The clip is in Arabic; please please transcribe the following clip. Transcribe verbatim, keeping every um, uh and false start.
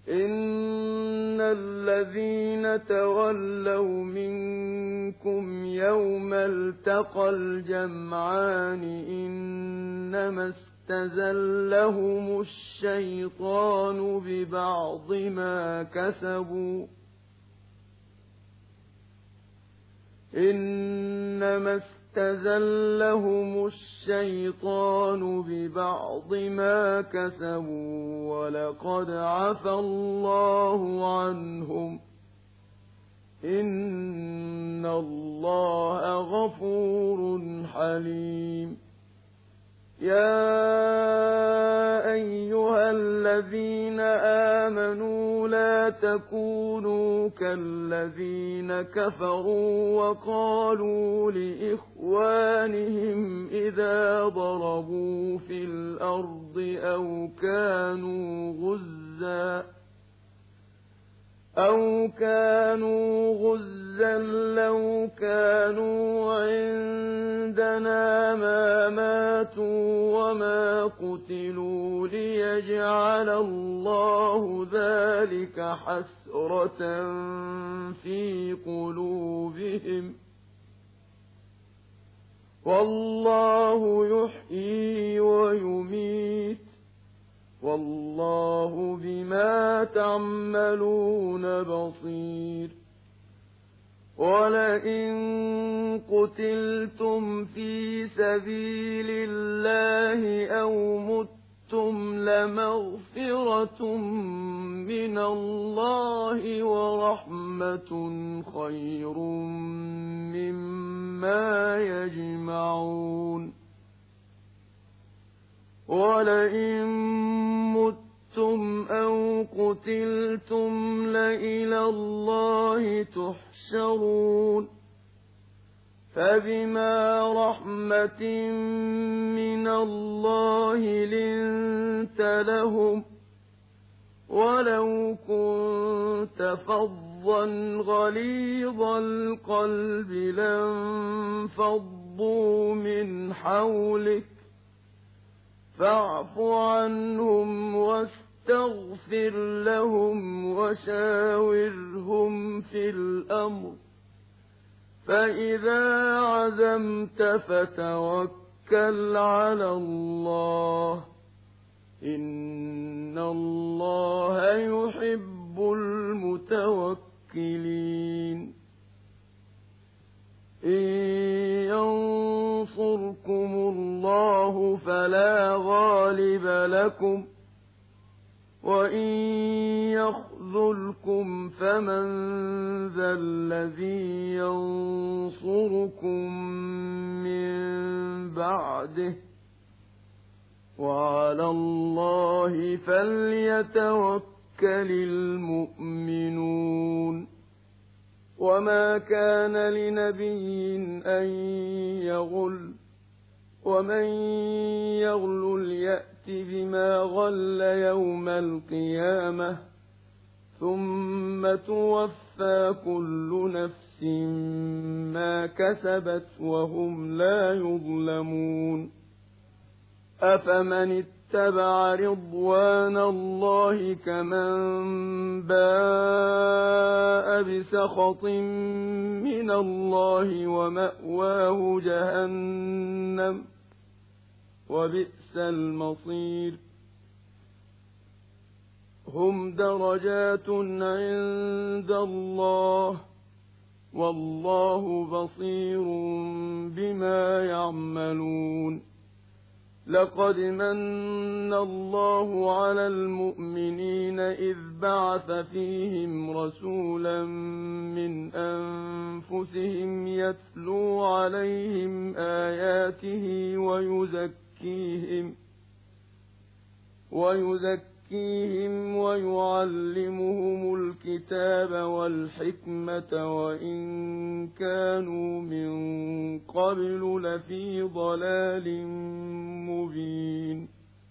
إن الذين تولوا منكم يوم التقى الجمعان إنما استزلهم الشيطان ببعض ما كسبوا إنما استزلهم الشيطان ببعض ما كسبوا ولقد عفى الله عنهم إن الله غفور حليم يا أيها الذين آمنوا لا تكونوا كالذين كفروا وقالوا لإخوانهم إذا ضربوا في الأرض أو كانوا غزاً أو كانوا غزا لو كانوا عندنا ما ماتوا وما قتلوا ليجعل الله ذلك حسرة في قلوبهم والله يحيي ويميت والله بما تعملون بصير ولئن قتلتم في سبيل الله أو متم لمغفرة من الله ورحمة خير مما يجمعون ولئن متم أو قتلتم لإلى الله تحشرون فبما رحمة من الله لنت لهم ولو كنت فظا غليظ القلب لانفضوا من حولك فاعف عنهم واستغفر لهم وشاورهم في الأمر فإذا عزمت فتوكل على الله إن الله يحب المتوكلين إن ينصركم الله فلا غالب لكم وإن يخذلكم فمن ذا الذي ينصركم من بعده وعلى الله فليتوكل المؤمنون وما كان لنبي أن يغل ومن يغل يأت بما غل يوم القيامة ثم توفى كل نفس ما كسبت وهم لا يظلمون أفمن اتبع رضوان الله كمن باء بسخط من الله ومأواه جهنم وبئس المصير هم درجات عند الله والله بصير بما يعملون لقد من الله على المؤمنين إذ بعث فيهم رسولا من أنفسهم يتلو عليهم آياته ويزكيهم ويزكيهم ويعلمهم الكتاب والحكمة وإن كانوا من قبل لفي ضلال مبين